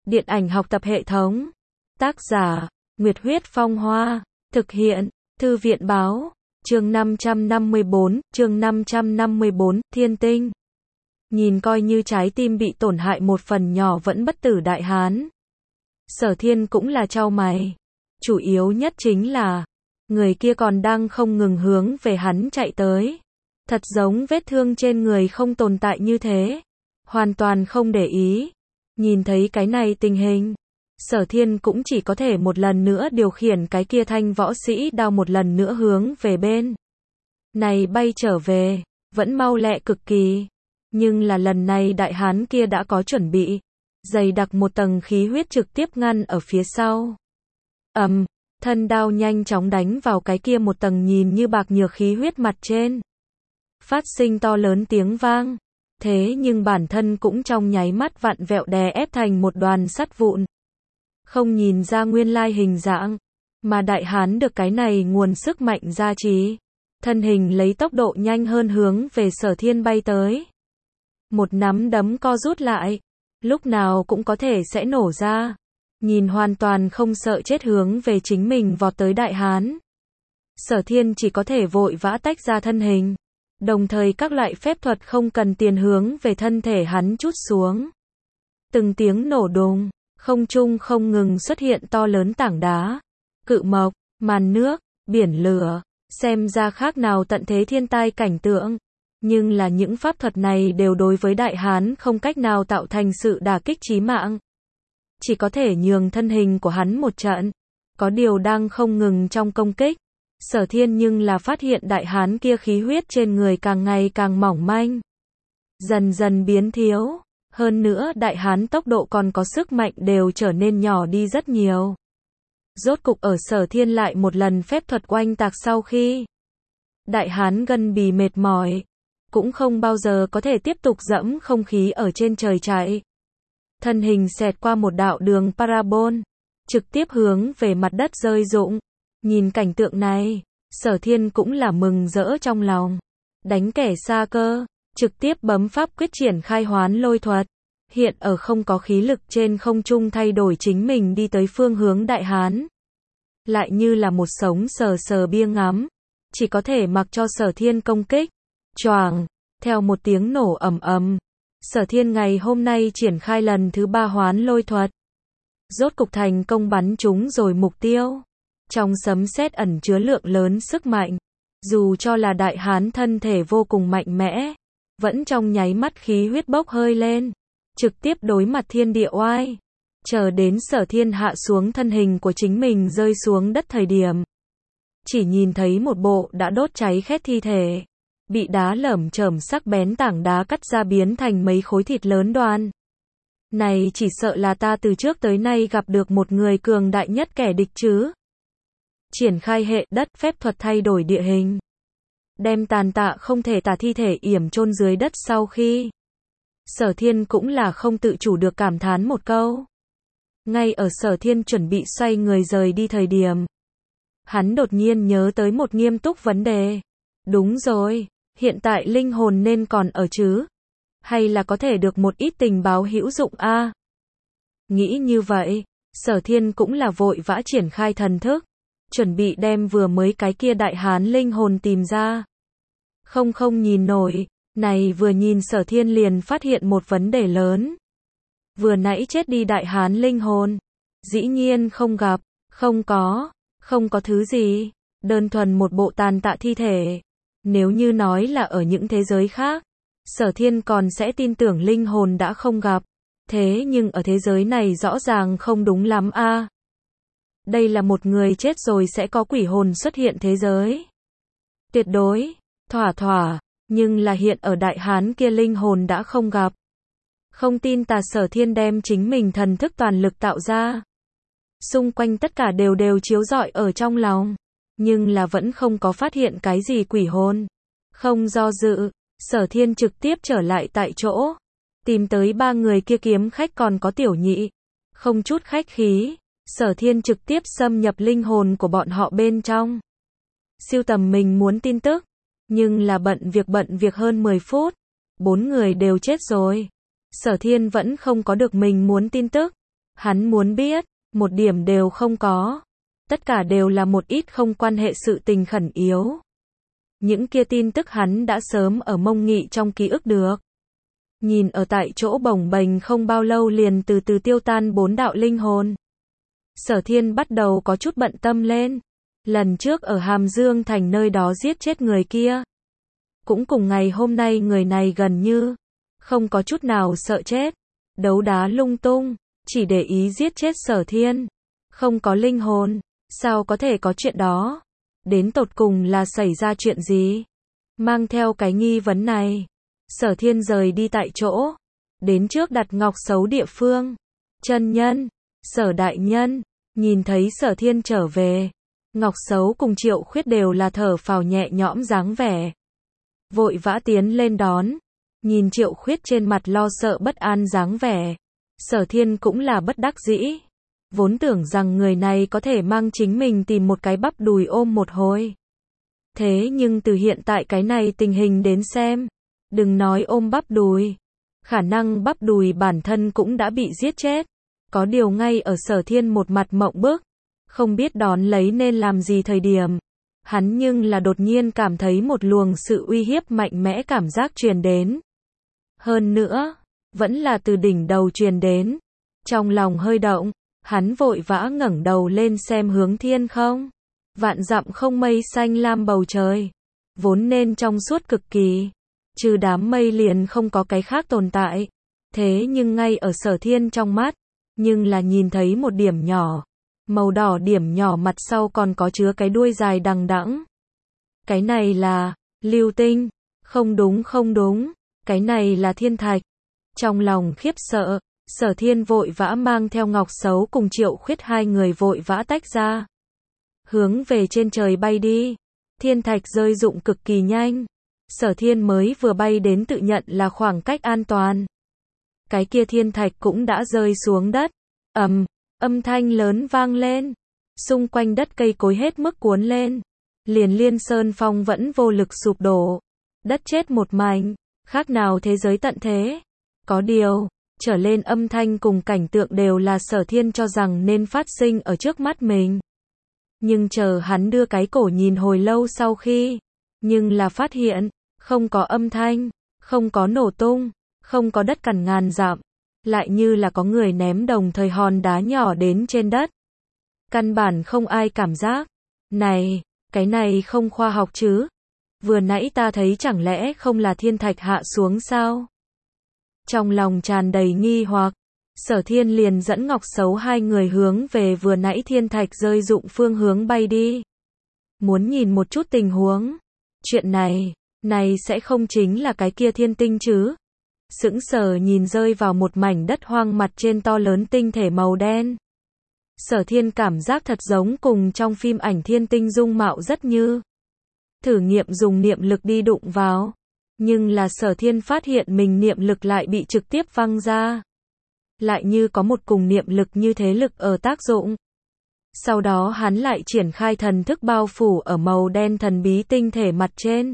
Điện ảnh học tập hệ thống. Tác giả, Nguyệt Huyết Phong Hoa. Thực hiện, Thư viện Báo. Chương 554, Thiên Tinh. Nhìn coi như trái tim bị tổn hại một phần nhỏ vẫn bất tử Đại Hán. Sở Thiên cũng là chau mày. Chủ yếu nhất chính là, người kia còn đang không ngừng hướng về hắn chạy tới. Thật giống vết thương trên người không tồn tại như thế. Hoàn toàn không để ý. Nhìn thấy cái này tình hình, Sở Thiên cũng chỉ có thể một lần nữa điều khiển cái kia thanh võ sĩ đao một lần nữa hướng về bên này bay trở về, vẫn mau lẹ cực kỳ. Nhưng là lần này Đại Hán kia đã có chuẩn bị, dày đặc một tầng khí huyết trực tiếp ngăn ở phía sau. Thân đao nhanh chóng đánh vào cái kia một tầng nhìn như bạc nhược khí huyết mặt trên. Phát sinh to lớn tiếng vang. Thế nhưng bản thân cũng trong nháy mắt vặn vẹo đè ép thành một đoàn sắt vụn. Không nhìn ra nguyên lai hình dạng, mà Đại Hán được cái này nguồn sức mạnh gia trì. Thân hình lấy tốc độ nhanh hơn hướng về Sở Thiên bay tới. Một nắm đấm co rút lại, lúc nào cũng có thể sẽ nổ ra. Nhìn hoàn toàn không sợ chết hướng về chính mình vọt tới Đại Hán. Sở Thiên chỉ có thể vội vã tách ra thân hình. Đồng thời các loại phép thuật không cần tiền hướng về thân thể hắn trút xuống. Từng tiếng nổ đùng, không trung không ngừng xuất hiện to lớn tảng đá, cự mộc, màn nước, biển lửa, xem ra khác nào tận thế thiên tai cảnh tượng. Nhưng là những pháp thuật này đều đối với Đại Hán không cách nào tạo thành sự đả kích chí mạng. Chỉ có thể nhường thân hình của hắn một trận. Có điều đang không ngừng trong công kích. Sở Thiên nhưng là phát hiện Đại Hán kia khí huyết trên người càng ngày càng mỏng manh. Dần dần biến thiếu. Hơn nữa Đại Hán tốc độ còn có sức mạnh đều trở nên nhỏ đi rất nhiều. Rốt cục ở Sở Thiên lại một lần phép thuật oanh tạc sau khi Đại Hán gân bì mệt mỏi, cũng không bao giờ có thể tiếp tục dẫm không khí ở trên trời chạy. Thân hình xẹt qua một đạo đường parabol, trực tiếp hướng về mặt đất rơi rụng. Nhìn cảnh tượng này, Sở Thiên cũng là mừng rỡ trong lòng. Đánh kẻ xa cơ, trực tiếp bấm pháp quyết triển khai hoán lôi thuật. Hiện ở không có khí lực trên không trung thay đổi chính mình đi tới phương hướng Đại Hán. Lại như là một sống sờ sờ bia ngắm. Chỉ có thể mặc cho Sở Thiên công kích. Choàng, theo một tiếng nổ ầm ầm. Sở Thiên ngày hôm nay triển khai lần thứ 3 hoán lôi thuật. Rốt cục thành công bắn trúng rồi mục tiêu. Trong sấm sét ẩn chứa lượng lớn sức mạnh. Dù cho là Đại Hán thân thể vô cùng mạnh mẽ, vẫn trong nháy mắt khí huyết bốc hơi lên. Trực tiếp đối mặt thiên địa oai. Chờ đến Sở Thiên hạ xuống thân hình của chính mình rơi xuống đất thời điểm. Chỉ nhìn thấy một bộ đã đốt cháy khét thi thể. Bị đá lởm chởm sắc bén tảng đá cắt ra biến thành mấy khối thịt lớn đoan. Này chỉ sợ là ta từ trước tới nay gặp được một người cường đại nhất kẻ địch chứ. Triển khai hệ đất phép thuật thay đổi địa hình. Đem tàn tạ không thể tả thi thể yểm chôn dưới đất sau khi. Sở Thiên cũng là không tự chủ được cảm thán một câu. Ngay ở Sở Thiên chuẩn bị xoay người rời đi thời điểm. Hắn đột nhiên nhớ tới một nghiêm túc vấn đề. Đúng rồi, hiện tại linh hồn nên còn ở chứ? Hay là có thể được một ít tình báo hữu dụng a? Nghĩ như vậy, Sở Thiên cũng là vội vã triển khai thần thức. Chuẩn bị đem vừa mới cái kia Đại Hán linh hồn tìm ra. Không nhìn nổi, này vừa nhìn Sở Thiên liền phát hiện một vấn đề lớn. Vừa nãy chết đi Đại Hán linh hồn, dĩ nhiên không gặp, không có thứ gì, đơn thuần một bộ tàn tạ thi thể. Nếu như nói là ở những thế giới khác, Sở Thiên còn sẽ tin tưởng linh hồn đã không gặp. Thế nhưng ở thế giới này rõ ràng không đúng lắm a. Đây là một người chết rồi sẽ có quỷ hồn xuất hiện thế giới. Tuyệt đối, thỏa, nhưng là hiện ở Đại Hán kia linh hồn đã không gặp. Không tin tà Sở Thiên đem chính mình thần thức toàn lực tạo ra. Xung quanh tất cả đều chiếu rọi ở trong lòng. Nhưng là vẫn không có phát hiện cái gì quỷ hồn. Không do dự, Sở Thiên trực tiếp trở lại tại chỗ. Tìm tới 3 người kia kiếm khách còn có Tiểu Nhị. Không chút khách khí, Sở Thiên trực tiếp xâm nhập linh hồn của bọn họ bên trong. Siêu tầm mình muốn tin tức. Nhưng là bận việc hơn 10 phút. 4 người đều chết rồi. Sở Thiên vẫn không có được mình muốn tin tức. Hắn muốn biết, một điểm đều không có. Tất cả đều là một ít không quan hệ sự tình khẩn yếu. Những kia tin tức hắn đã sớm ở mông nghị trong ký ức được. Nhìn ở tại chỗ bồng bềnh không bao lâu liền từ từ tiêu tan 4 đạo linh hồn. Sở Thiên bắt đầu có chút bận tâm lên. Lần trước ở Hàm Dương Thành nơi đó giết chết người kia. Cũng cùng ngày hôm nay người này gần như không có chút nào sợ chết. Đấu đá lung tung, chỉ để ý giết chết Sở Thiên. Không có linh hồn, sao có thể có chuyện đó? Đến tột cùng là xảy ra chuyện gì? Mang theo cái nghi vấn này, Sở Thiên rời đi tại chỗ, đến trước đặt ngọc xấu địa phương. Chân nhân, Sở đại nhân, nhìn thấy Sở Thiên trở về, Ngọc xấu cùng Triệu Khuyết đều là thở phào nhẹ nhõm dáng vẻ. Vội vã tiến lên đón, nhìn Triệu Khuyết trên mặt lo sợ bất an dáng vẻ, Sở Thiên cũng là bất đắc dĩ. Vốn tưởng rằng người này có thể mang chính mình tìm một cái bắp đùi ôm một hồi. Thế nhưng từ hiện tại cái này tình hình đến xem, đừng nói ôm bắp đùi, khả năng bắp đùi bản thân cũng đã bị giết chết. Có điều ngay ở Sở Thiên một mặt mộng bức, không biết đón lấy nên làm gì thời điểm. Hắn nhưng là đột nhiên cảm thấy một luồng sự uy hiếp mạnh mẽ cảm giác truyền đến. Hơn nữa, vẫn là từ đỉnh đầu truyền đến. Trong lòng hơi động, hắn vội vã ngẩng đầu lên xem hướng thiên không. Vạn dặm không mây xanh lam bầu trời, vốn nên trong suốt cực kỳ, trừ đám mây liền không có cái khác tồn tại. Thế nhưng ngay ở Sở Thiên trong mắt, nhưng là nhìn thấy một điểm nhỏ, màu đỏ điểm nhỏ mặt sau còn có chứa cái đuôi dài đằng đẵng. Cái này là lưu tinh, không đúng không đúng, cái này là thiên thạch. Trong lòng khiếp sợ, Sở Thiên vội vã mang theo Ngọc xấu cùng Triệu Khuyết hai người vội vã tách ra, hướng về trên trời bay đi. Thiên thạch rơi rụng cực kỳ nhanh. Sở Thiên mới vừa bay đến tự nhận là khoảng cách an toàn. Cái kia thiên thạch cũng đã rơi xuống đất. Âm thanh lớn vang lên. Xung quanh đất cây cối hết mức cuốn lên. Liền Liên Sơn Phong vẫn vô lực sụp đổ. Đất chết một mảnh, khác nào thế giới tận thế. Có điều, trở lên âm thanh cùng cảnh tượng đều là Sở Thiên cho rằng nên phát sinh ở trước mắt mình. Nhưng chờ hắn đưa cái cổ nhìn hồi lâu sau khi, nhưng là phát hiện, không có âm thanh, không có nổ tung, không có đất cằn ngàn dặm, lại như là có người ném đồng thời hòn đá nhỏ đến trên đất. Căn bản không ai cảm giác. Này, cái này không khoa học chứ? Vừa nãy ta thấy chẳng lẽ không là thiên thạch hạ xuống sao? Trong lòng tràn đầy nghi hoặc, Sở Thiên liền dẫn Ngọc xấu hai người hướng về vừa nãy thiên thạch rơi rụng phương hướng bay đi. Muốn nhìn một chút tình huống. Chuyện này sẽ không chính là cái kia thiên tinh chứ? Sững sờ nhìn rơi vào một mảnh đất hoang mặt trên to lớn tinh thể màu đen. Sở Thiên cảm giác thật giống cùng trong phim ảnh thiên tinh dung mạo rất như. Thử nghiệm dùng niệm lực đi đụng vào. Nhưng là Sở Thiên phát hiện mình niệm lực lại bị trực tiếp văng ra. Lại như có một cùng niệm lực như thế lực ở tác dụng. Sau đó hắn lại triển khai thần thức bao phủ ở màu đen thần bí tinh thể mặt trên.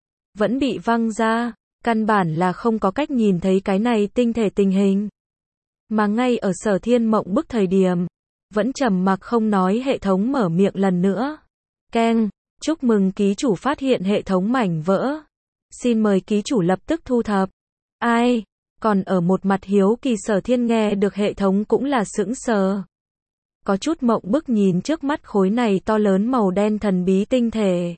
Vẫn bị văng ra, căn bản là không có cách nhìn thấy cái này tinh thể tình hình. Mà ngay ở Sở Thiên mộng bức thời điểm, vẫn trầm mặc không nói hệ thống mở miệng lần nữa. Keng, chúc mừng ký chủ phát hiện hệ thống mảnh vỡ. Xin mời ký chủ lập tức thu thập. Ai? Còn ở một mặt hiếu kỳ Sở Thiên nghe được hệ thống cũng là sững sờ. Có chút mộng bức nhìn trước mắt khối này to lớn màu đen thần bí tinh thể.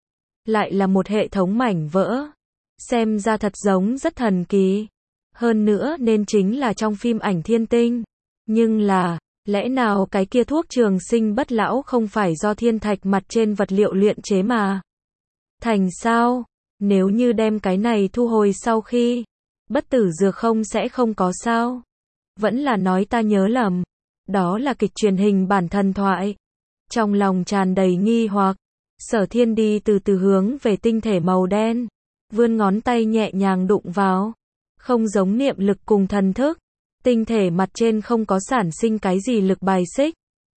Lại là một hệ thống mảnh vỡ. Xem ra thật giống rất thần kỳ. Hơn nữa nên chính là trong phim ảnh thiên tinh. Nhưng là, lẽ nào cái kia thuốc trường sinh bất lão không phải do thiên thạch mặt trên vật liệu luyện chế mà? Thành sao? Nếu như đem cái này thu hồi sau khi bất tử dược không sẽ không có sao? Vẫn là nói ta nhớ lầm. Đó là kịch truyền hình bản thần thoại. Trong lòng tràn đầy nghi hoặc, Sở Thiên đi từ từ hướng về tinh thể màu đen, vươn ngón tay nhẹ nhàng đụng vào. Không giống niệm lực cùng thần thức, tinh thể mặt trên không có sản sinh cái gì lực bài xích.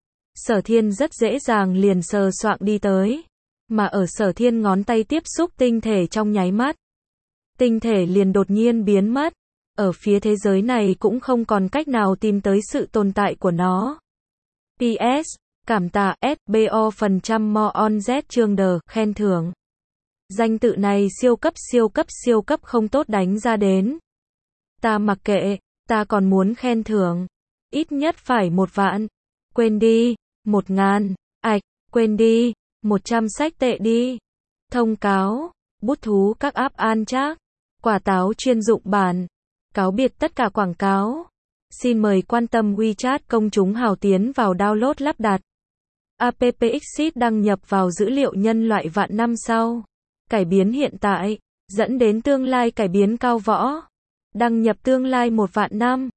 Sở Thiên rất dễ dàng liền sờ soạng đi tới, mà ở Sở Thiên ngón tay tiếp xúc tinh thể trong nháy mắt, tinh thể liền đột nhiên biến mất. Ở phía thế giới này cũng không còn cách nào tìm tới sự tồn tại của nó. PS, cảm tạ SBO % more on Z chương đờ, khen thưởng. Danh tự này siêu cấp không tốt đánh ra đến. Ta mặc kệ, ta còn muốn khen thưởng. Ít nhất phải 1 vạn. Quên đi, 1.000. Ảch, quên đi, 100 sách tệ đi. Thông cáo, bút thú các app an trác. Quả táo chuyên dụng bản. Cáo biệt tất cả quảng cáo. Xin mời quan tâm WeChat công chúng hào tiến vào download lắp đặt. AppXit đăng nhập vào dữ liệu nhân loại vạn năm sau. Cải biến hiện tại, dẫn đến tương lai cải biến cao võ. Đăng nhập tương lai 1 vạn năm.